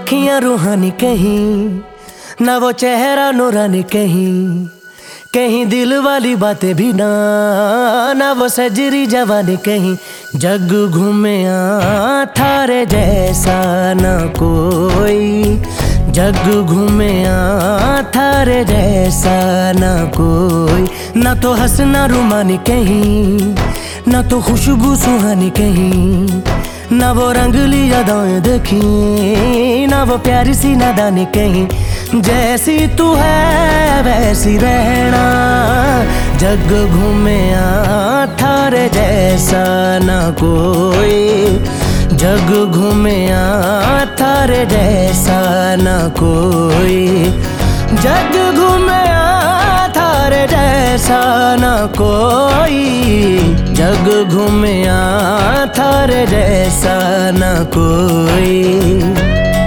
अखियां रूहानी कहीं, ना वो चेहरा नूरानी कहीं, कहीं दिल वाली बातें भी ना वो सजरी जवानी कहीं। जग घूमिया थारे जैसा ना कोई, जग घूमिया थारे जैसा ना कोई। ना तो हंसना रुमानी कहीं, ना तो खुशबू सुहानी कहीं, ना वो रंगली यादें देखी, ना वो प्यारी सी नादानी कहीं। जैसी तू है वैसी रहना, जग घूमिया थारे जैसा ना कोई, जग घूमिया थारे जैसा ना कोई, जग घूमिया थारे जैसा ना कोई, जग घूमिया थारे जैसा ना कोई।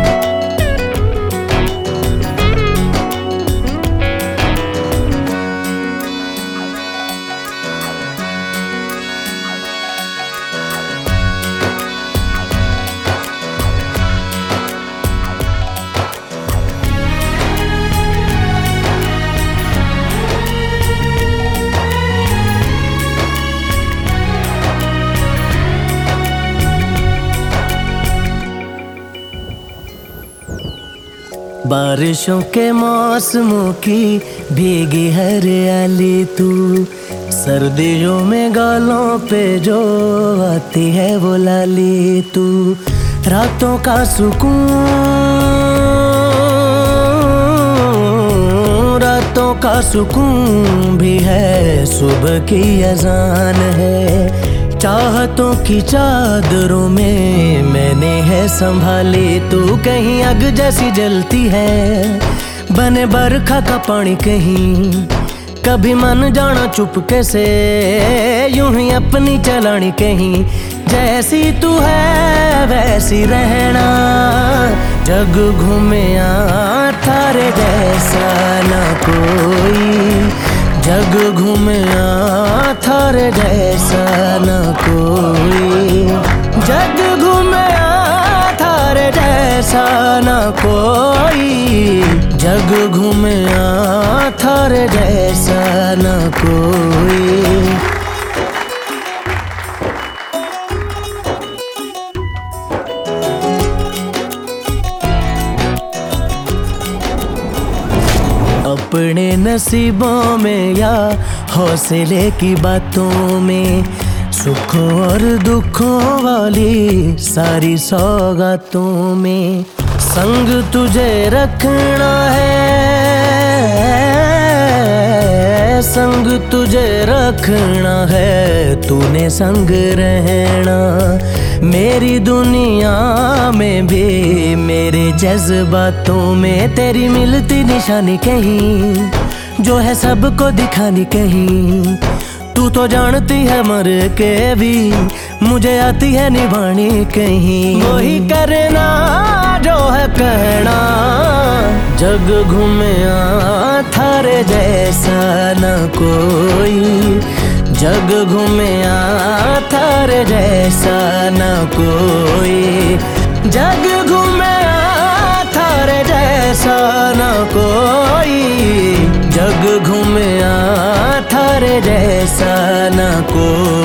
बारिशों के मौसमों की भीगी हरियाली तू, सर्दियों में गालों पे जो आती है वो लाली तू। रातों का सुकून, रातों का सुकून भी है, सुबह की अजान है। चाहतों की चादरों में मैंने है संभाली तू, कहीं आग जैसी जलती है बने बरखा का पानी कहीं। कभी मन जाना चुपके से यूं ही अपनी चलानी कहीं। जैसी तू है वैसी रहना, जग घूमिया थारे जैसा ना कोई, जग घूमिया थारे जैसा ना कोई, जग घूमिया थारे जैसा ना कोई, जग घूमिया थारे जैसा ना कोई। अपने नसीबों में या हौसले की बातों में, सुखों और दुखों वाली सारी सौगातों में संग तुझे रखना है, संग तुझे रखना है, तूने संग रहना। मेरी दुनिया में भी मेरे जज्बातों में तेरी मिलती निशानी कहीं, जो है सबको दिखानी कहीं। तू तो जानती है मर के भी मुझे आती है निभानी कहीं। वही करना जो है कहना, जग घूमिया थारे जैसा न कोई, जग घूमिया थारे जैसा न कोई, जग घूमिया थारे जैसा न कोई, जग घूमिया थारे जैसा न कोई।